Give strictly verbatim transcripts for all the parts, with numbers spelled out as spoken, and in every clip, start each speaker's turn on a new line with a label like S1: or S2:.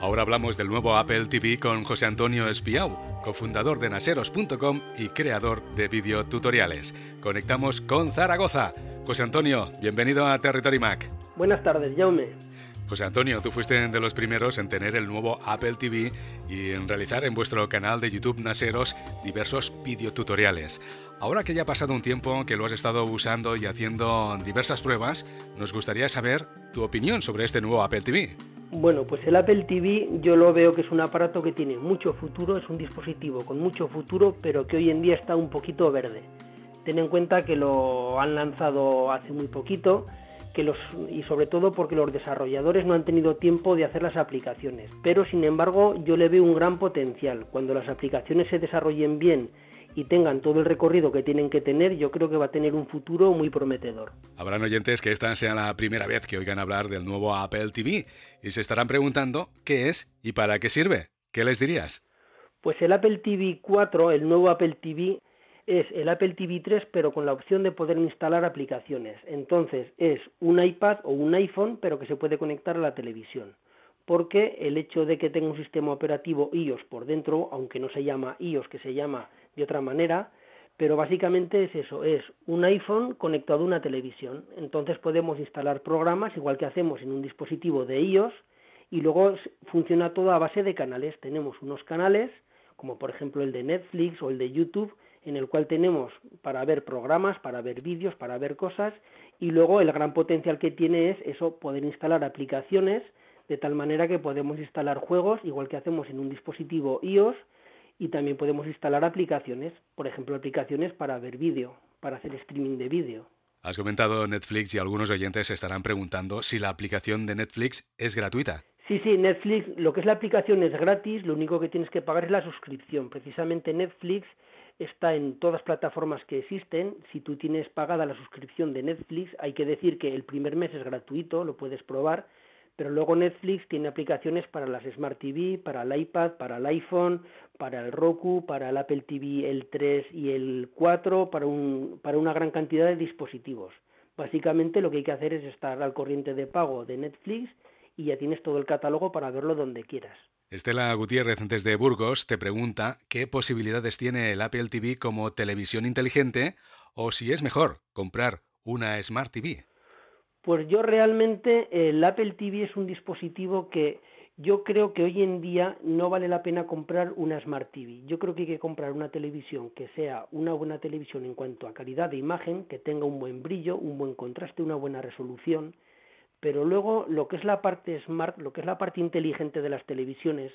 S1: Ahora hablamos del nuevo Apple T V con José Antonio Espiau, cofundador de naseros punto com y creador de videotutoriales. Conectamos con Zaragoza. José Antonio, bienvenido a Territory Mac.
S2: Buenas tardes, Jaume.
S1: José Antonio, tú fuiste de los primeros en tener el nuevo Apple T V y en realizar en vuestro canal de YouTube Naseros diversos videotutoriales. Ahora que ya ha pasado un tiempo que lo has estado usando y haciendo diversas pruebas, nos gustaría saber tu opinión sobre este nuevo Apple T V.
S2: Bueno, pues el Apple T V yo lo veo que es un aparato que tiene mucho futuro, es un dispositivo con mucho futuro, pero que hoy en día está un poquito verde. Ten en cuenta que lo han lanzado hace muy poquito, que los, y sobre todo porque los desarrolladores no han tenido tiempo de hacer las aplicaciones, pero sin embargo yo le veo un gran potencial. Cuando las aplicaciones se desarrollen bien y tengan todo el recorrido que tienen que tener, yo creo que va a tener un futuro muy prometedor.
S1: Habrán oyentes que esta sea la primera vez que oigan hablar del nuevo Apple T V y se estarán preguntando qué es y para qué sirve. ¿Qué les dirías?
S2: Pues el Apple T V cuatro, el nuevo Apple T V, es el Apple T V tres pero con la opción de poder instalar aplicaciones. Entonces es un iPad o un iPhone pero que se puede conectar a la televisión. Porque el hecho de que tenga un sistema operativo iOS por dentro, aunque no se llama iOS, que se llama de otra manera, pero básicamente es eso, es un iPhone conectado a una televisión. Entonces podemos instalar programas igual que hacemos en un dispositivo de iOS y luego funciona todo a base de canales. Tenemos unos canales, como por ejemplo el de Netflix o el de YouTube, en el cual tenemos para ver programas, para ver vídeos, para ver cosas, y luego el gran potencial que tiene es eso, poder instalar aplicaciones, de tal manera que podemos instalar juegos, igual que hacemos en un dispositivo iOS, y también podemos instalar aplicaciones, por ejemplo, aplicaciones para ver vídeo, para hacer streaming de vídeo.
S1: Has comentado Netflix y algunos oyentes se estarán preguntando si la aplicación de Netflix es gratuita.
S2: Sí, sí, Netflix, lo que es la aplicación es gratis, lo único que tienes que pagar es la suscripción. Precisamente Netflix está en todas las plataformas que existen. Si tú tienes pagada la suscripción de Netflix, hay que decir que el primer mes es gratuito, lo puedes probar, pero luego Netflix tiene aplicaciones para las Smart T V, para el iPad, para el iPhone, para el Roku, para el Apple T V el tres y el cuatro, para, un, para una gran cantidad de dispositivos. Básicamente lo que hay que hacer es estar al corriente de pago de Netflix y ya tienes todo el catálogo para verlo donde quieras.
S1: Estela Gutiérrez desde Burgos te pregunta qué posibilidades tiene el Apple T V como televisión inteligente o si es mejor comprar una Smart T V.
S2: Pues yo realmente el Apple T V es un dispositivo que yo creo que hoy en día no vale la pena comprar una Smart T V. Yo creo que hay que comprar una televisión que sea una buena televisión en cuanto a calidad de imagen, que tenga un buen brillo, un buen contraste, una buena resolución, pero luego lo que es la parte smart, lo que es la parte inteligente de las televisiones,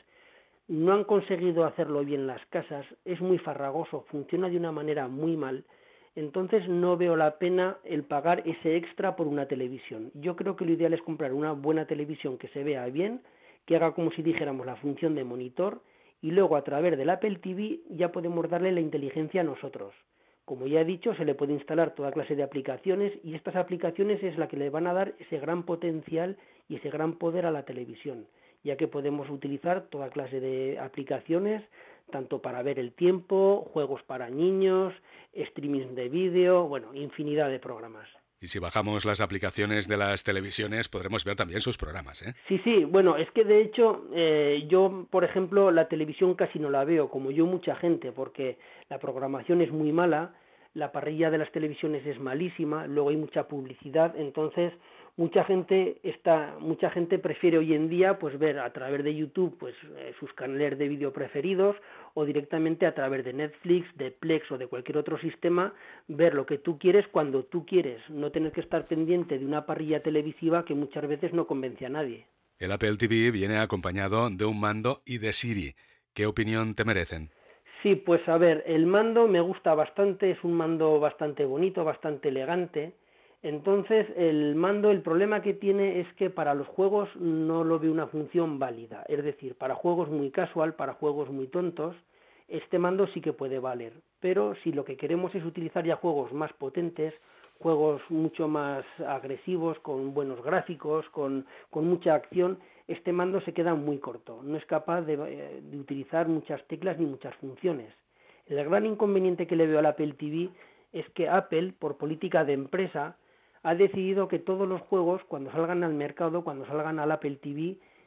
S2: no han conseguido hacerlo bien las casas, es muy farragoso, funciona de una manera muy mal. Entonces no veo la pena el pagar ese extra por una televisión. Yo creo que lo ideal es comprar una buena televisión que se vea bien, que haga como si dijéramos la función de monitor y luego a través del Apple T V ya podemos darle la inteligencia a nosotros. Como ya he dicho, se le puede instalar toda clase de aplicaciones y estas aplicaciones es la que le van a dar ese gran potencial y ese gran poder a la televisión, ya que podemos utilizar toda clase de aplicaciones, tanto para ver el tiempo, juegos para niños, streaming de vídeo, bueno, infinidad de programas.
S1: Y si bajamos las aplicaciones de las televisiones, podremos ver también sus programas, ¿eh?
S2: Sí, sí, bueno, es que de hecho eh, yo, por ejemplo, la televisión casi no la veo, como yo mucha gente, porque la programación es muy mala, la parrilla de las televisiones es malísima, luego hay mucha publicidad, entonces mucha gente está, mucha gente prefiere hoy en día pues ver a través de YouTube pues eh, sus canales de vídeo preferidos o directamente a través de Netflix, de Plex o de cualquier otro sistema ver lo que tú quieres cuando tú quieres, no tener que estar pendiente de una parrilla televisiva que muchas veces no convence a nadie.
S1: El Apple T V viene acompañado de un mando y de Siri. ¿Qué opinión te merecen?
S2: Sí, pues a ver, el mando me gusta bastante, es un mando bastante bonito, bastante elegante. Entonces, el mando, el problema que tiene es que para los juegos no lo veo una función válida. Es decir, para juegos muy casual, para juegos muy tontos, este mando sí que puede valer. Pero si lo que queremos es utilizar ya juegos más potentes, juegos mucho más agresivos, con buenos gráficos, con, con mucha acción, este mando se queda muy corto. No es capaz de, de utilizar muchas teclas ni muchas funciones. El gran inconveniente que le veo al Apple T V es que Apple, por política de empresa, ha decidido que todos los juegos, cuando salgan al mercado, cuando salgan al Apple T V,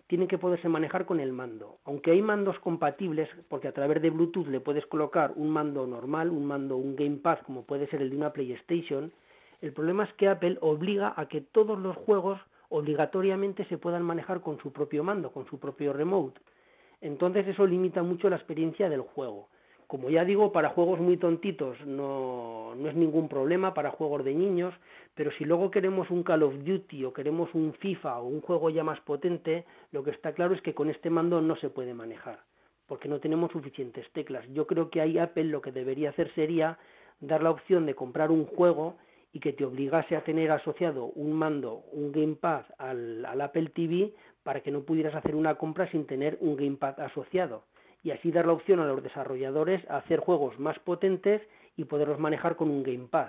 S2: tienen que poderse manejar con el mando. Aunque hay mandos compatibles, porque a través de Bluetooth le puedes colocar un mando normal, un mando, un gamepad, como puede ser el de una PlayStation, el problema es que Apple obliga a que todos los juegos obligatoriamente se puedan manejar con su propio mando, con su propio remote. Entonces eso limita mucho la experiencia del juego. Como ya digo, para juegos muy tontitos no, no es ningún problema, para juegos de niños, pero si luego queremos un Call of Duty o queremos un FIFA o un juego ya más potente, lo que está claro es que con este mando no se puede manejar, porque no tenemos suficientes teclas. Yo creo que ahí Apple lo que debería hacer sería dar la opción de comprar un juego y que te obligase a tener asociado un mando, un gamepad al, al Apple T V para que no pudieras hacer una compra sin tener un gamepad asociado. Y así dar la opción a los desarrolladores a hacer juegos más potentes y poderlos manejar con un gamepad.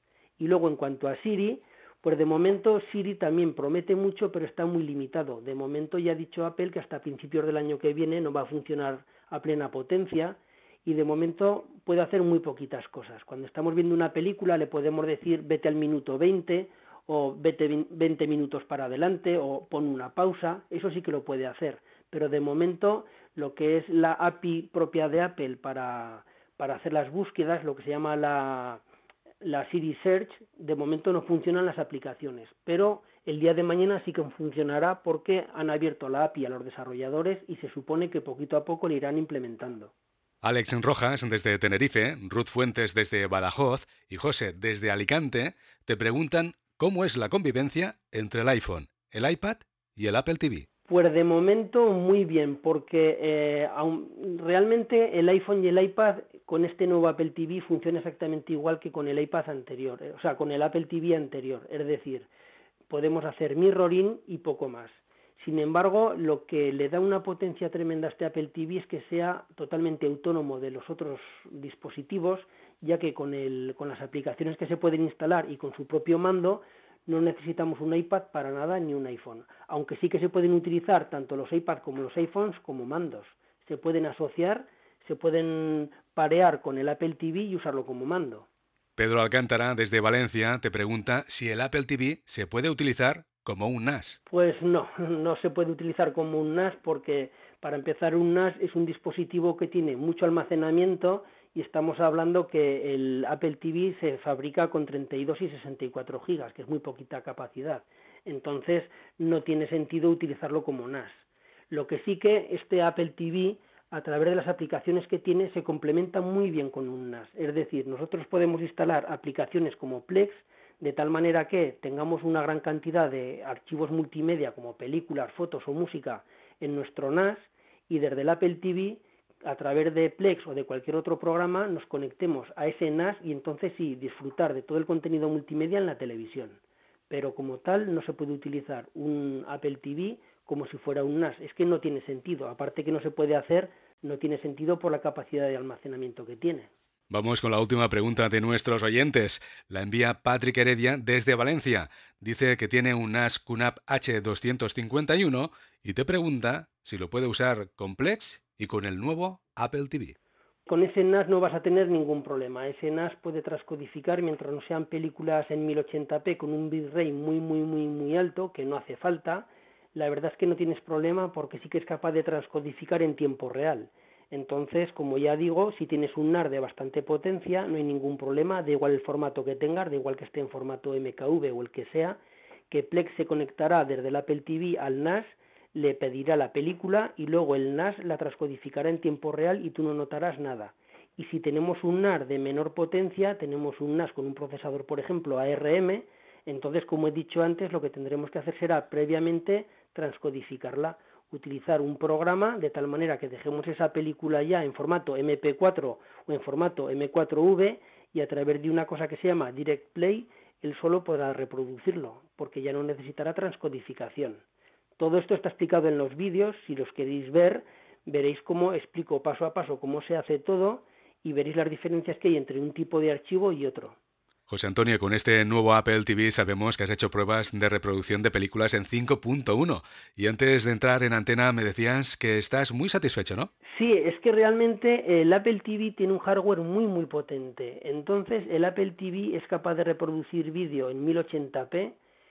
S2: Y luego en cuanto a Siri, pues de momento Siri también promete mucho, pero está muy limitado. De momento ya ha dicho Apple que hasta principios del año que viene no va a funcionar a plena potencia y de momento puede hacer muy poquitas cosas. Cuando estamos viendo una película le podemos decir vete al minuto veinte o vete veinte minutos para adelante o pon una pausa, eso sí que lo puede hacer. Pero de momento lo que es la A P I propia de Apple para, para hacer las búsquedas, lo que se llama la, la Siri Search, de momento no funcionan las aplicaciones, pero el día de mañana sí que funcionará porque han abierto la A P I a los desarrolladores y se supone que poquito a poco le irán implementando.
S1: Alex Rojas desde Tenerife, Ruth Fuentes desde Badajoz y José desde Alicante te preguntan cómo es la convivencia entre el iPhone, el iPad y el Apple T V.
S2: Pues de momento muy bien, porque eh, aun, realmente el iPhone y el iPad con este nuevo Apple T V funciona exactamente igual que con el iPad anterior, eh, o sea, con el Apple T V anterior, es decir, podemos hacer mirroring y poco más. Sin embargo, lo que le da una potencia tremenda a este Apple T V es que sea totalmente autónomo de los otros dispositivos, ya que con, el, con las aplicaciones que se pueden instalar y con su propio mando, no necesitamos un iPad para nada ni un iPhone, aunque sí que se pueden utilizar tanto los iPads como los iPhones como mandos. Se pueden asociar, se pueden parear con el Apple T V y usarlo como mando.
S1: Pedro Alcántara, desde Valencia, te pregunta si el Apple T V se puede utilizar como un N A S.
S2: Pues no, no se puede utilizar como un N A S porque, para empezar, un N A S es un dispositivo que tiene mucho almacenamiento y estamos hablando que el Apple T V se fabrica con treinta y dos y sesenta y cuatro gigas, que es muy poquita capacidad. Entonces, no tiene sentido utilizarlo como N A S. Lo que sí que este Apple T V, a través de las aplicaciones que tiene, se complementa muy bien con un N A S. Es decir, nosotros podemos instalar aplicaciones como Plex, de tal manera que tengamos una gran cantidad de archivos multimedia como películas, fotos o música en nuestro N A S y desde el Apple T V, a través de Plex o de cualquier otro programa, nos conectemos a ese N A S y entonces sí, disfrutar de todo el contenido multimedia en la televisión. Pero como tal no se puede utilizar un Apple T V como si fuera un N A S. Es que no tiene sentido. Aparte que no se puede hacer, no tiene sentido por la capacidad de almacenamiento que tiene.
S1: Vamos con la última pregunta de nuestros oyentes. La envía Patrick Heredia desde Valencia. Dice que tiene un N A S Q NAP H doscientos cincuenta y uno y te pregunta si lo puede usar con Plex y con el nuevo Apple T V.
S2: Con ese N A S no vas a tener ningún problema. Ese N A S puede transcodificar mientras no sean películas en mil ochenta p con un bitrate muy, muy, muy, muy alto, que no hace falta. La verdad es que no tienes problema porque sí que es capaz de transcodificar en tiempo real. Entonces, como ya digo, si tienes un N A S de bastante potencia, no hay ningún problema, da igual el formato que tengas, da igual que esté en formato M K V o el que sea, que Plex se conectará desde el Apple T V al N A S, le pedirá la película y luego el N A S la transcodificará en tiempo real y tú no notarás nada. Y si tenemos un N A S de menor potencia, tenemos un N A S con un procesador, por ejemplo, A R M, entonces, como he dicho antes, lo que tendremos que hacer será previamente transcodificarla, utilizar un programa de tal manera que dejemos esa película ya en formato M P cuatro o en formato M cuatro V y a través de una cosa que se llama Direct Play, él solo podrá reproducirlo, porque ya no necesitará transcodificación. Todo esto está explicado en los vídeos, si los queréis ver, veréis cómo explico paso a paso cómo se hace todo y veréis las diferencias que hay entre un tipo de archivo y otro.
S1: José Antonio, con este nuevo Apple T V sabemos que has hecho pruebas de reproducción de películas en cinco punto uno y antes de entrar en antena me decías que estás muy satisfecho, ¿no?
S2: Sí, es que realmente el Apple T V tiene un hardware muy muy potente. Entonces el Apple T V es capaz de reproducir vídeo en mil ochenta p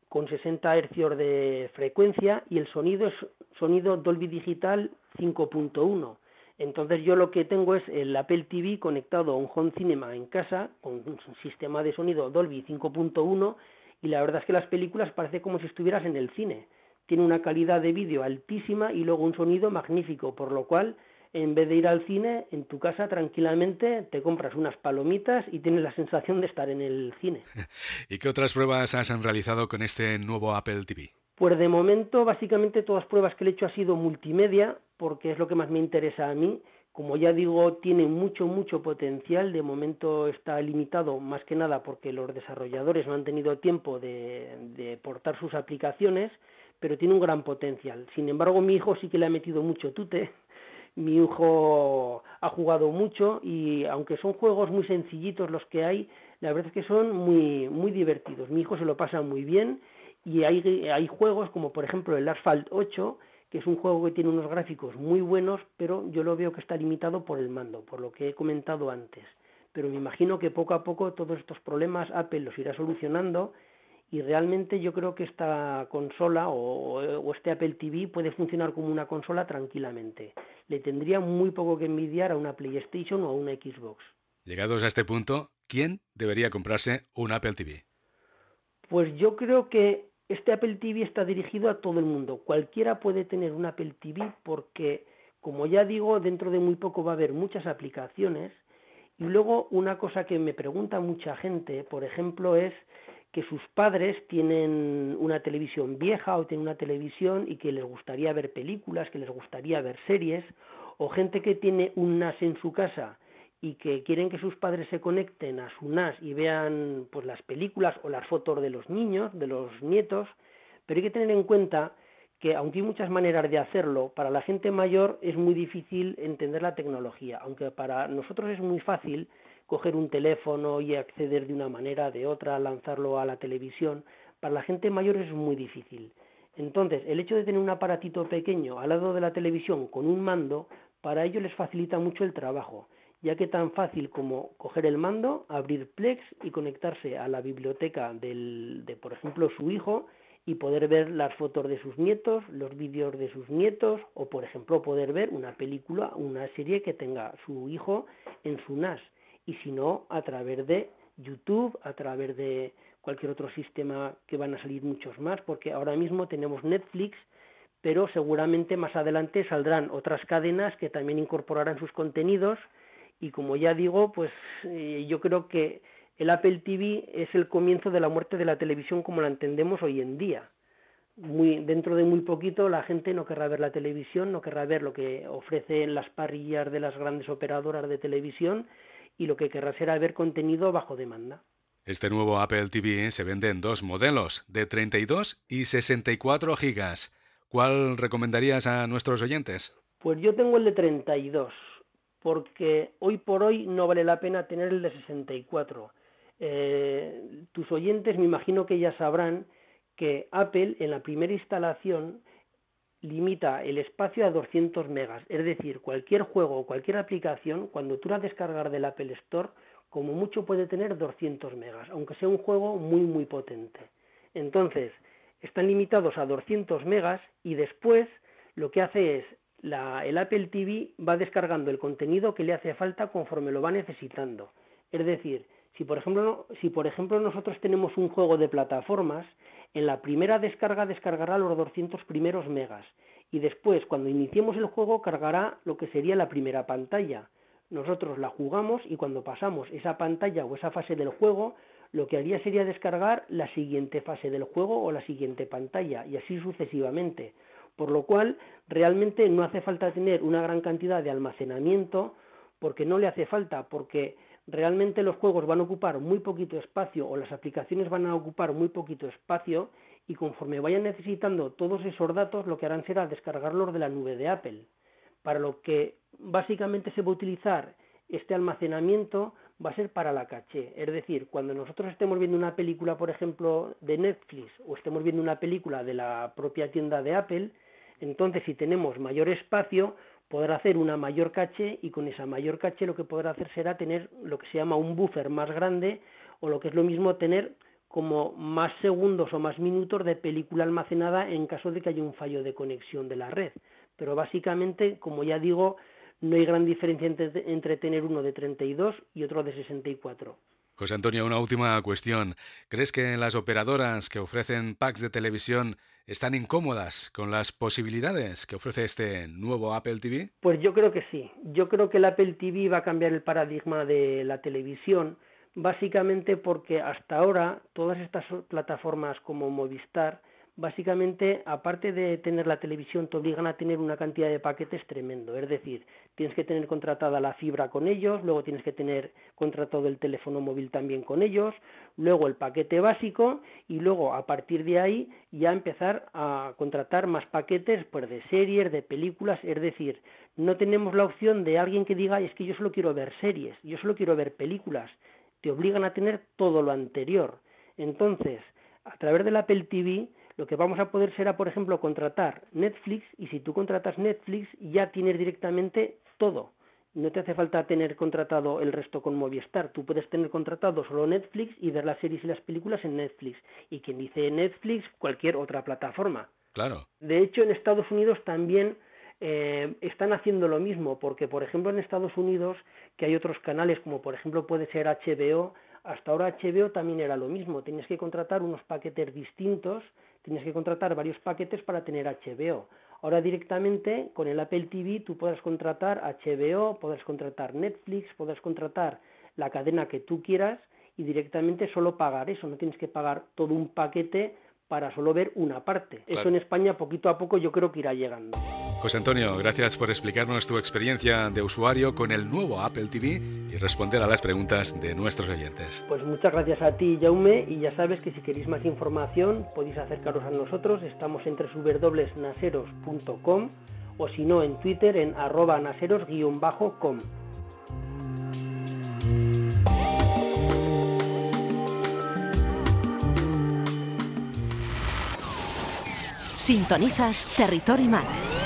S2: con sesenta hercios de frecuencia y el sonido es sonido Dolby Digital cinco punto uno. Entonces yo lo que tengo es el Apple T V conectado a un home cinema en casa con un sistema de sonido Dolby cinco punto uno y la verdad es que las películas parece como si estuvieras en el cine. Tiene una calidad de vídeo altísima y luego un sonido magnífico, por lo cual en vez de ir al cine, en tu casa tranquilamente te compras unas palomitas y tienes la sensación de estar en el cine.
S1: ¿Y qué otras pruebas has realizado con este nuevo Apple T V?
S2: Pues de momento, básicamente todas las pruebas que le he hecho ha sido multimedia, porque es lo que más me interesa a mí. Como ya digo, tiene mucho, mucho potencial. De momento está limitado más que nada porque los desarrolladores no han tenido tiempo de, de portar sus aplicaciones, pero tiene un gran potencial. Sin embargo, mi hijo sí que le ha metido mucho tute. Mi hijo ha jugado mucho y aunque son juegos muy sencillitos los que hay, la verdad es que son muy, muy divertidos. Mi hijo se lo pasa muy bien y hay, hay juegos como por ejemplo el Asphalt ocho, que es un juego que tiene unos gráficos muy buenos, pero yo lo veo que está limitado por el mando, por lo que he comentado antes. Pero me imagino que poco a poco todos estos problemas Apple los irá solucionando y realmente yo creo que esta consola o, o este Apple T V puede funcionar como una consola tranquilamente. Le tendría muy poco que envidiar a una PlayStation o a una Xbox.
S1: Llegados a este punto, ¿quién debería comprarse un Apple T V?
S2: Pues yo creo que este Apple T V está dirigido a todo el mundo. Cualquiera puede tener un Apple T V porque, como ya digo, dentro de muy poco va a haber muchas aplicaciones. Y luego una cosa que me pregunta mucha gente, por ejemplo, es que sus padres tienen una televisión vieja o tienen una televisión y que les gustaría ver películas, que les gustaría ver series, o gente que tiene un N A S en su casa y que quieren que sus padres se conecten a su N A S y vean pues las películas o las fotos de los niños, de los nietos, pero hay que tener en cuenta que aunque hay muchas maneras de hacerlo, para la gente mayor es muy difícil entender la tecnología, aunque para nosotros es muy fácil coger un teléfono y acceder de una manera, de otra, lanzarlo a la televisión, para la gente mayor es muy difícil. Entonces, el hecho de tener un aparatito pequeño al lado de la televisión con un mando, para ellos les facilita mucho el trabajo, ya que tan fácil como coger el mando, abrir Plex y conectarse a la biblioteca del, de, por ejemplo, su hijo y poder ver las fotos de sus nietos, los vídeos de sus nietos o, por ejemplo, poder ver una película, una serie que tenga su hijo en su N A S. Y si no, a través de YouTube, a través de cualquier otro sistema que van a salir muchos más, porque ahora mismo tenemos Netflix, pero seguramente más adelante saldrán otras cadenas que también incorporarán sus contenidos y como ya digo, pues eh, yo creo que el Apple T V es el comienzo de la muerte de la televisión como la entendemos hoy en día. Muy, dentro de muy poquito la gente no querrá ver la televisión, no querrá ver lo que ofrecen las parrillas de las grandes operadoras de televisión y lo que querrá será ver contenido bajo demanda.
S1: Este nuevo Apple T V se vende en dos modelos, de treinta y dos y sesenta y cuatro gigas. ¿Cuál recomendarías a nuestros oyentes?
S2: Pues yo tengo el de treinta y dos, porque hoy por hoy no vale la pena tener el de sesenta y cuatro. Eh, tus oyentes me imagino que ya sabrán que Apple en la primera instalación limita el espacio a doscientos megas, es decir, cualquier juego o cualquier aplicación, cuando tú la descargas del Apple Store, como mucho puede tener doscientos megas, aunque sea un juego muy muy potente. Entonces, están limitados a doscientos megas y después lo que hace es, la, el Apple T V va descargando el contenido que le hace falta conforme lo va necesitando. Es decir, si por ejemplo, si por ejemplo nosotros tenemos un juego de plataformas, en la primera descarga descargará los doscientos primeros megas y después cuando iniciemos el juego cargará lo que sería la primera pantalla. Nosotros la jugamos y cuando pasamos esa pantalla o esa fase del juego, lo que haría sería descargar la siguiente fase del juego o la siguiente pantalla y así sucesivamente. Por lo cual realmente no hace falta tener una gran cantidad de almacenamiento porque no le hace falta, porque realmente los juegos van a ocupar muy poquito espacio o las aplicaciones van a ocupar muy poquito espacio y conforme vayan necesitando todos esos datos lo que harán será descargarlos de la nube de Apple. Para lo que básicamente se va a utilizar este almacenamiento va a ser para la caché, es decir, cuando nosotros estemos viendo una película, por ejemplo, de Netflix o estemos viendo una película de la propia tienda de Apple, entonces si tenemos mayor espacio podrá hacer una mayor caché y con esa mayor caché lo que podrá hacer será tener lo que se llama un buffer más grande o lo que es lo mismo tener como más segundos o más minutos de película almacenada en caso de que haya un fallo de conexión de la red. Pero básicamente, como ya digo, no hay gran diferencia entre, entre tener uno de treinta y dos y otro de sesenta y cuatro.
S1: José Antonio, una última cuestión. ¿Crees que las operadoras que ofrecen packs de televisión están incómodas con las posibilidades que ofrece este nuevo Apple T V?
S2: Pues yo creo que sí. Yo creo que el Apple T V va a cambiar el paradigma de la televisión, básicamente porque hasta ahora todas estas plataformas como Movistar, básicamente, aparte de tener la televisión, te obligan a tener una cantidad de paquetes tremendo. Es decir, tienes que tener contratada la fibra con ellos, luego tienes que tener contratado el teléfono móvil también con ellos, luego el paquete básico y luego, a partir de ahí, ya empezar a contratar más paquetes pues, de series, de películas. Es decir, no tenemos la opción de alguien que diga, es que yo solo quiero ver series, yo solo quiero ver películas. Te obligan a tener todo lo anterior. Entonces, a través del Apple T V, lo que vamos a poder será, por ejemplo, contratar Netflix, y si tú contratas Netflix ya tienes directamente todo. No te hace falta tener contratado el resto con Movistar. Tú puedes tener contratado solo Netflix y ver las series y las películas en Netflix. Y quien dice Netflix, cualquier otra plataforma.
S1: Claro.
S2: De hecho, en Estados Unidos también eh, están haciendo lo mismo, porque, por ejemplo, en Estados Unidos, que hay otros canales, como por ejemplo puede ser H B O, hasta ahora H B O también era lo mismo. Tenías que contratar unos paquetes distintos, tienes que contratar varios paquetes para tener H B O. Ahora directamente con el Apple T V tú podrás contratar H B O, podrás contratar Netflix, podrás contratar la cadena que tú quieras y directamente solo pagar eso, no tienes que pagar todo un paquete para solo ver una parte. Claro. Eso en España poquito a poco yo creo que irá llegando.
S1: José Antonio, gracias por explicarnos tu experiencia de usuario con el nuevo Apple T V y responder a las preguntas de nuestros oyentes.
S2: Pues muchas gracias a ti, Jaume, y ya sabes que si queréis más información podéis acercaros a nosotros. Estamos en doble u doble u doble u punto naseros punto com o si no en Twitter en arroba naseros guión bajo com.
S3: Sintonizas Territory Mac.